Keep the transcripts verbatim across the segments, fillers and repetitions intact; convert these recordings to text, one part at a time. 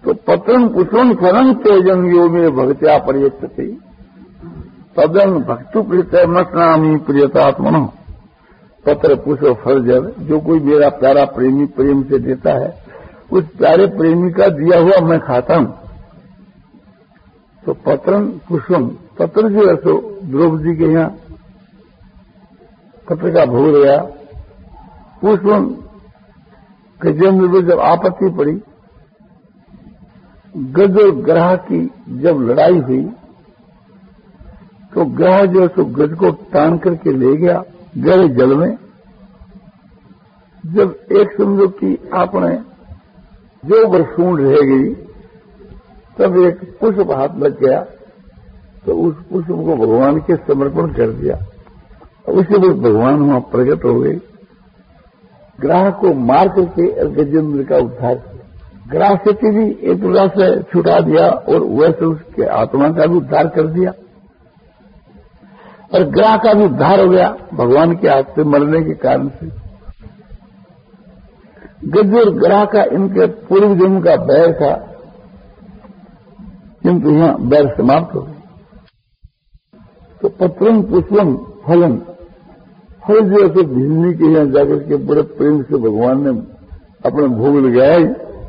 तो पत्रम पुष्पम फलम तेजम यो में भक्त्या पर्यप्त तदन भक्तु प्रीतमस्नामी प्रियतात्मनो। पत्र पुष्प फल जल जो कोई मेरा प्यारा प्रेमी प्रेम से देता है, उस प्यारे प्रेमी का दिया हुआ मैं खाता हूं। तो पत्रम पुष्पम, पत्र जो है सो द्रौपदी के यहां पत्र का भोग गया। पुष्पम गजेंद्र में जब आपत्ति पड़ी, गज और ग्रह की जब लड़ाई हुई, तो ग्रह जो है सो गज को तान करके ले गया गहरे जल में। जब एक समझो कि आपने जो बरसूंड रह गई, तब एक पुष्प हाथ लग गया, तो उस पुष्प को भगवान के समर्पण कर दिया। उसी वक्त भगवान वहां प्रकट हो गए, ग्राह को मार करके गजेंद्र का उद्धार किया। ग्राह से भी एक प्रकार से छुटा दिया और वैसे उसके आत्मा का भी उद्धार कर दिया, और ग्राह का भी उद्धार हो गया भगवान के हाथ से मरने के कारण से। गज और ग्राह का इनके पूर्व जन्म का बैर था, किंतु यहां बैर समाप्त हो गया। तो पत्रम पुष्पम फलम, फल जो है भिन्नी के यहां जाकर के बड़े प्रेम से भगवान ने अपने भोग लगाया,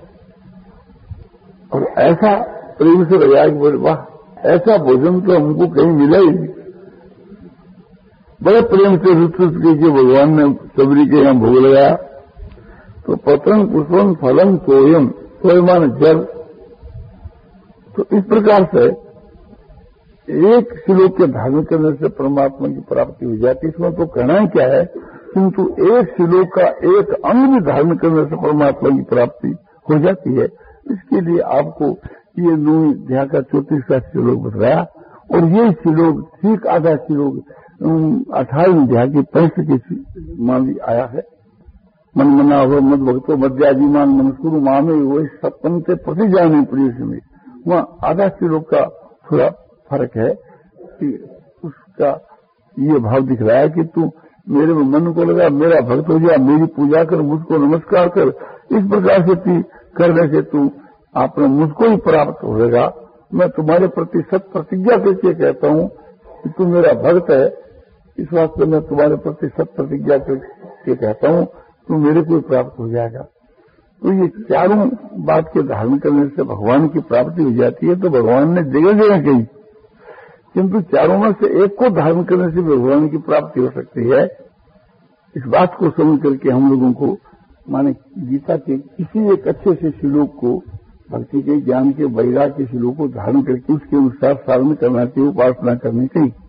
और ऐसा प्रेम से लगाया कि वाह, ऐसा भोजन तो हमको कहीं मिला ही नहीं। बड़े प्रेम से रुत रुत के भगवान ने सबरी के यहां भोग लगाया। तो पत्रम पुष्पम फलम तोयम, तोयमान जल। तो इस प्रकार से एक श्लोक के धारण करने से परमात्मा की प्राप्ति हो जाती है। इसमें तो कहना ही क्या है, किंतु एक श्लोक का एक अंग भी धारण करने से परमात्मा की प्राप्ति हो जाती है। इसके लिए आपको ये नौ अध्याय का चौंतीसवां श्लोक बताया, और ये श्लोक ठीक आधा श्लोक अठारहवीं अध्याय की पैंसठ की मान आया है। मन मना हो मद भक्तो मध्याजिमान नमस्कुरु मामे वो सप्तम से प्रति जाने प्रिय में, वहां आधा श्लोक का थोड़ा फर्क है कि उसका ये भाव दिख रहा है कि तू मेरे में मन को लगा, मेरा भक्त हो जा, मेरी पूजा कर, मुझको नमस्कार कर। इस प्रकार से तू करने से तू आपने मुझको ही प्राप्त होगा। मैं तुम्हारे प्रति सत प्रतिज्ञा करके कहता हूं कि तू मेरा भक्त है, इस वास्ते मैं तुम्हारे प्रति सत प्रतिज्ञा करके कहता हूं, तू मेरे को प्राप्त हो जाएगा। तो ये चारों बात के धारण करने से भगवान की प्राप्ति हो जाती है। तो भगवान ने जगह जगह कही, किंतु चारों में से एक को धारण करने से भगवान की प्राप्ति हो सकती है। इस बात को समझ करके हम लोगों को माने गीता के किसी एक अच्छे से श्लोक को, भक्ति के, ज्ञान के, वैराग्य के श्लोक को धारण करके उसके अनुसार साधन करना चाहिए, उपासना करनी चाहिए।